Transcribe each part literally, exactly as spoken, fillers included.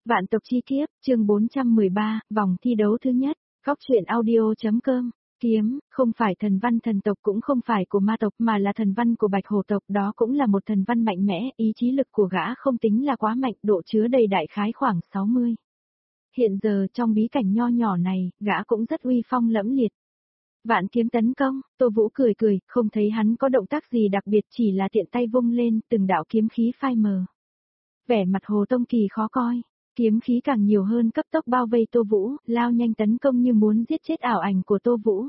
Vạn tộc chi kiếp, chương bốn trăm mười ba, vòng thi đấu thứ nhất, góc truyện audio.com. Kiếm, không phải thần văn thần tộc cũng không phải của ma tộc mà là thần văn của bạch hổ tộc, đó cũng là một thần văn mạnh mẽ, ý chí lực của gã không tính là quá mạnh, độ chứa đầy đại khái khoảng sáu mươi. Hiện giờ trong bí cảnh nho nhỏ này, gã cũng rất uy phong lẫm liệt. Vạn kiếm tấn công, Tô Vũ cười cười, không thấy hắn có động tác gì đặc biệt, chỉ là tiện tay vung lên, từng đạo kiếm khí phai mờ. Vẻ mặt Hồ Tông Kỳ khó coi. Kiếm khí càng nhiều hơn cấp tốc bao vây Tô Vũ, lao nhanh tấn công như muốn giết chết ảo ảnh của Tô Vũ.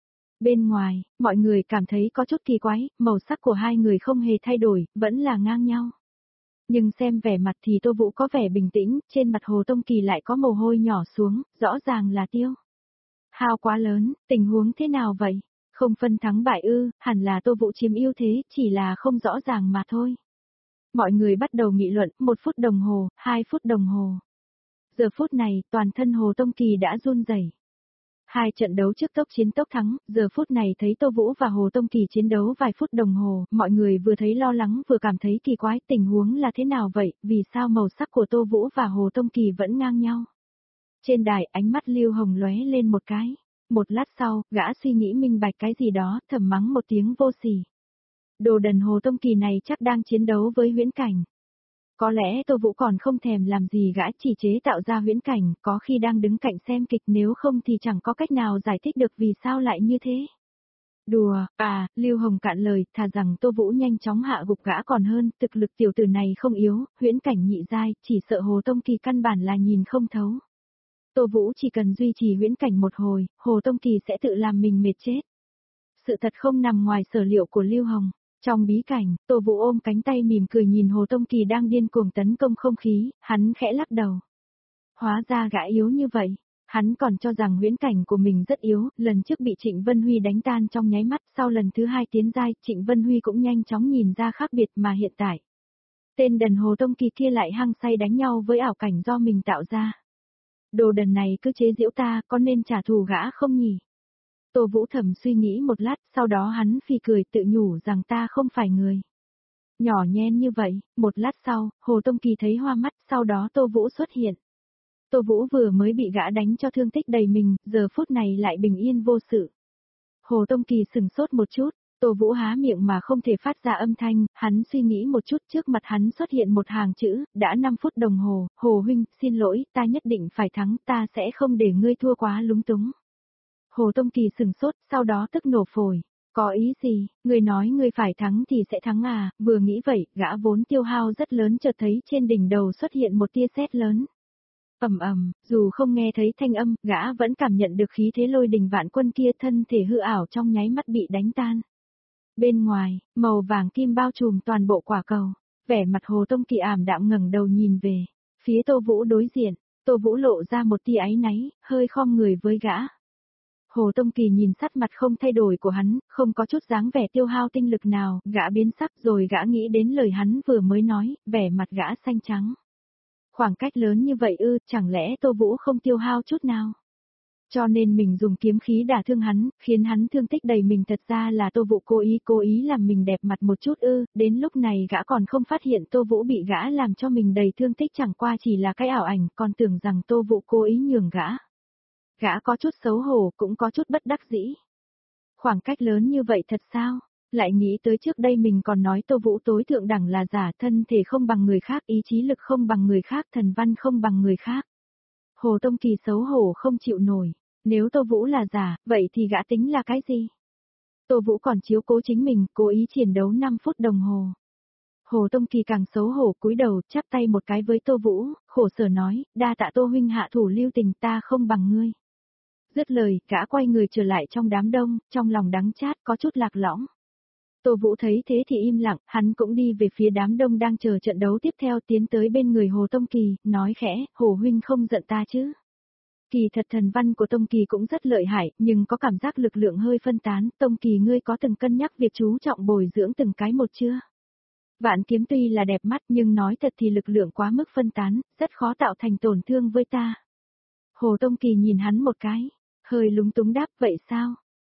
Bên ngoài, mọi người cảm thấy có chút kỳ quái, màu sắc của hai người không hề thay đổi, vẫn là ngang nhau. Nhưng xem vẻ mặt thì Tô Vũ có vẻ bình tĩnh, trên mặt Hồ Tông Kỳ lại có mồ hôi nhỏ xuống, rõ ràng là tiêu hao quá lớn, tình huống thế nào vậy? Không phân thắng bại ư, hẳn là Tô Vũ chiếm ưu thế, chỉ là không rõ ràng mà thôi. Mọi người bắt đầu nghị luận, một phút đồng hồ, hai phút đồng hồ. Giờ phút này, toàn thân Hồ Tông Kỳ đã run rẩy. Hai trận đấu trước tốc chiến tốc thắng, giờ phút này thấy Tô Vũ và Hồ Tông Kỳ chiến đấu vài phút đồng hồ, mọi người vừa thấy lo lắng vừa cảm thấy kỳ quái, tình huống là thế nào vậy, vì sao màu sắc của Tô Vũ và Hồ Tông Kỳ vẫn ngang nhau. Trên đài, ánh mắt Lưu Hồng lóe lên một cái. Một lát sau, gã suy nghĩ minh bạch cái gì đó, thầm mắng một tiếng vô sỉ. Đồ đần Hồ Tông Kỳ này chắc đang chiến đấu với huyễn cảnh. Có lẽ Tô Vũ còn không thèm làm gì gã, chỉ chế tạo ra huyễn cảnh, có khi đang đứng cạnh xem kịch, nếu không thì chẳng có cách nào giải thích được vì sao lại như thế. Đùa, à, Lưu Hồng cạn lời, thà rằng Tô Vũ nhanh chóng hạ gục gã còn hơn, thực lực tiểu tử này không yếu, huyễn cảnh nhị giai, chỉ sợ Hồ Tông Kỳ căn bản là nhìn không thấu. Tô Vũ chỉ cần duy trì huyễn cảnh một hồi, Hồ Tông Kỳ sẽ tự làm mình mệt chết. Sự thật không nằm ngoài sở liệu của Lưu Hồng. Trong bí cảnh, Tô Vũ ôm cánh tay mỉm cười nhìn Hồ Tông Kỳ đang điên cuồng tấn công không khí, hắn khẽ lắc đầu. Hóa ra gã yếu như vậy, hắn còn cho rằng huyễn cảnh của mình rất yếu, lần trước bị Trịnh Vân Huy đánh tan trong nháy mắt, sau lần thứ hai tiến giai, Trịnh Vân Huy cũng nhanh chóng nhìn ra khác biệt mà hiện tại. Tên đần Hồ Tông Kỳ kia lại hăng say đánh nhau với ảo cảnh do mình tạo ra. Đồ đần này cứ chế giễu ta, có nên trả thù gã không nhỉ? Tô Vũ thầm suy nghĩ một lát, sau đó hắn phì cười tự nhủ rằng ta không phải người nhỏ nhen như vậy. Một lát sau, Hồ Tông Kỳ thấy hoa mắt, sau đó Tô Vũ xuất hiện. Tô Vũ vừa mới bị gã đánh cho thương tích đầy mình, giờ phút này lại bình yên vô sự. Hồ Tông Kỳ sừng sốt một chút, Tô Vũ há miệng mà không thể phát ra âm thanh, hắn suy nghĩ một chút, trước mặt hắn xuất hiện một hàng chữ, đã năm phút đồng hồ, Hồ huynh, xin lỗi, ta nhất định phải thắng, ta sẽ không để ngươi thua quá lúng túng. Hồ Tông Kỳ sừng sốt, sau đó tức nổ phổi. Có ý gì, ngươi nói ngươi phải thắng thì sẽ thắng à, vừa nghĩ vậy, gã vốn tiêu hao rất lớn chợt thấy trên đỉnh đầu xuất hiện một tia sét lớn. Ầm ầm, dù không nghe thấy thanh âm, gã vẫn cảm nhận được khí thế lôi đình vạn quân kia, thân thể hư ảo trong nháy mắt bị đánh tan. Bên ngoài, màu vàng kim bao trùm toàn bộ quả cầu, vẻ mặt Hồ Tông Kỳ ảm đạm ngẩng đầu nhìn về phía Tô Vũ đối diện, Tô Vũ lộ ra một tia áy náy, hơi khom người với gã. Hồ Tông Kỳ nhìn sắc mặt không thay đổi của hắn, không có chút dáng vẻ tiêu hao tinh lực nào, gã biến sắc rồi gã nghĩ đến lời hắn vừa mới nói, vẻ mặt gã xanh trắng. Khoảng cách lớn như vậy ư, chẳng lẽ Tô Vũ không tiêu hao chút nào? Cho nên mình dùng kiếm khí đả thương hắn, khiến hắn thương tích đầy mình, thật ra là Tô Vũ cố ý cố ý làm mình đẹp mặt một chút ư, đến lúc này gã còn không phát hiện Tô Vũ bị gã làm cho mình đầy thương tích, chẳng qua chỉ là cái ảo ảnh, còn tưởng rằng Tô Vũ cố ý nhường gã. Gã có chút xấu hổ, cũng có chút bất đắc dĩ. Khoảng cách lớn như vậy thật sao? Lại nghĩ tới trước đây mình còn nói Tô Vũ tối thượng đẳng là giả, thân thể không bằng người khác, ý chí lực không bằng người khác, thần văn không bằng người khác. Hồ Tông Kỳ xấu hổ không chịu nổi. Nếu Tô Vũ là giả, vậy thì gã tính là cái gì? Tô Vũ còn chiếu cố chính mình, cố ý chiến đấu năm phút đồng hồ. Hồ Tông Kỳ càng xấu hổ cúi đầu, chắp tay một cái với Tô Vũ, khổ sở nói, đa tạ Tô huynh hạ thủ lưu tình, ta không bằng ngươi. Dứt lời, gã quay người trở lại trong đám đông, trong lòng đắng chát, có chút lạc lõng. Tô Vũ thấy thế thì im lặng, hắn cũng đi về phía đám đông đang chờ trận đấu tiếp theo, tiến tới bên người Hồ Tông Kỳ, nói khẽ, Hồ huynh không giận ta chứ? Kỳ thật thần văn của Tông Kỳ cũng rất lợi hại, nhưng có cảm giác lực lượng hơi phân tán, Tông Kỳ ngươi có từng cân nhắc việc chú trọng bồi dưỡng từng cái một chưa? Vạn kiếm tuy là đẹp mắt nhưng nói thật thì lực lượng quá mức phân tán, rất khó tạo thành tổn thương với ta. Hồ Tông Kỳ nhìn hắn một cái, hơi lúng túng đáp, vậy sao?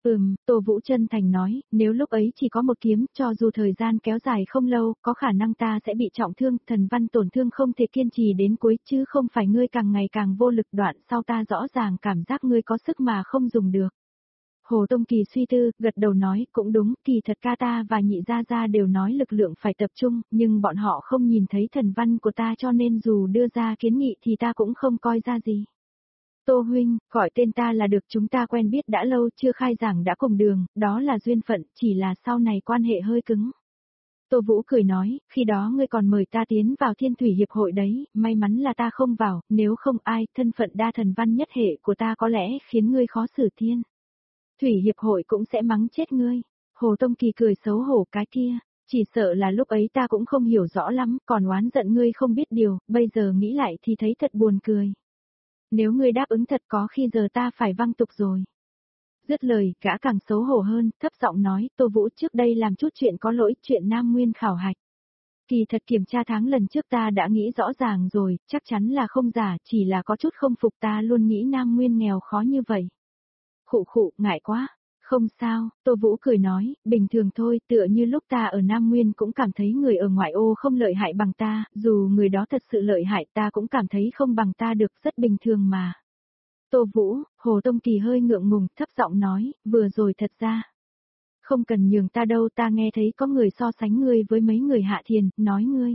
Ừm, Tô Vũ chân thành nói, nếu lúc ấy chỉ có một kiếm, cho dù thời gian kéo dài không lâu, có khả năng ta sẽ bị trọng thương, thần văn tổn thương không thể kiên trì đến cuối, chứ không phải ngươi càng ngày càng vô lực, đoạn sau ta rõ ràng cảm giác ngươi có sức mà không dùng được. Hồ Tông Kỳ suy tư, gật đầu nói, cũng đúng, kỳ thật ca ta và nhị gia gia đều nói lực lượng phải tập trung, nhưng bọn họ không nhìn thấy thần văn của ta cho nên dù đưa ra kiến nghị thì ta cũng không coi ra gì. Tô huynh, gọi tên ta là được, chúng ta quen biết đã lâu, chưa khai giảng đã cùng đường, đó là duyên phận, chỉ là sau này quan hệ hơi cứng. Tô Vũ cười nói, khi đó ngươi còn mời ta tiến vào Thiên Thủy Hiệp hội đấy, may mắn là ta không vào, nếu không ai, thân phận đa thần văn nhất hệ của ta có lẽ khiến ngươi khó xử thiên. Thủy Hiệp hội cũng sẽ mắng chết ngươi. Hồ Tông Kỳ cười xấu hổ, cái kia, chỉ sợ là lúc ấy ta cũng không hiểu rõ lắm, còn oán giận ngươi không biết điều, bây giờ nghĩ lại thì thấy thật buồn cười. Nếu ngươi đáp ứng thật có khi giờ ta phải văng tục rồi. Dứt lời, gã càng xấu hổ hơn, thấp giọng nói, Tô Vũ trước đây làm chút chuyện có lỗi, chuyện Nam Nguyên khảo hạch. Kỳ thật kiểm tra tháng lần trước ta đã nghĩ rõ ràng rồi, chắc chắn là không giả, chỉ là có chút không phục, ta luôn nghĩ Nam Nguyên nghèo khó như vậy. Khụ khụ, ngại quá. Không sao, Tô Vũ cười nói, bình thường thôi, tựa như lúc ta ở Nam Nguyên cũng cảm thấy người ở ngoại ô không lợi hại bằng ta, dù người đó thật sự lợi hại ta cũng cảm thấy không bằng ta được, rất bình thường mà. Tô Vũ, Hồ Tông Kỳ hơi ngượng ngùng, thấp giọng nói, vừa rồi thật ra. Không cần nhường ta đâu, ta nghe thấy có người so sánh ngươi với mấy người hạ thiền, nói ngươi.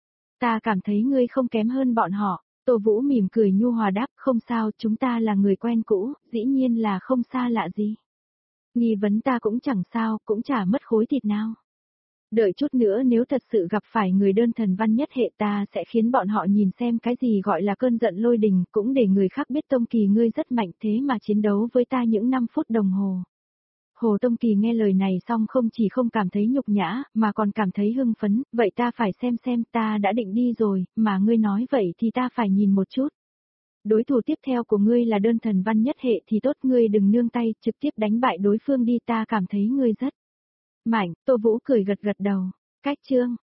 Ta cảm thấy ngươi không kém hơn bọn họ. Tô Vũ mỉm cười nhu hòa đáp, không sao, chúng ta là người quen cũ, dĩ nhiên là không xa lạ gì. Nghi vấn ta cũng chẳng sao, cũng chả mất khối thịt nào. Đợi chút nữa nếu thật sự gặp phải người đơn thần văn nhất hệ ta sẽ khiến bọn họ nhìn xem cái gì gọi là cơn giận lôi đình, cũng để người khác biết Tông Kỳ ngươi rất mạnh thế mà chiến đấu với ta những năm phút đồng hồ. Hồ Tông Kỳ nghe lời này xong không chỉ không cảm thấy nhục nhã, mà còn cảm thấy hưng phấn, vậy ta phải xem xem, ta đã định đi rồi, mà ngươi nói vậy thì ta phải nhìn một chút. Đối thủ tiếp theo của ngươi là đơn thần văn nhất hệ thì tốt, ngươi đừng nương tay, trực tiếp đánh bại đối phương đi, ta cảm thấy ngươi rất mạnh. Tô Vũ cười gật gật đầu. Cách chương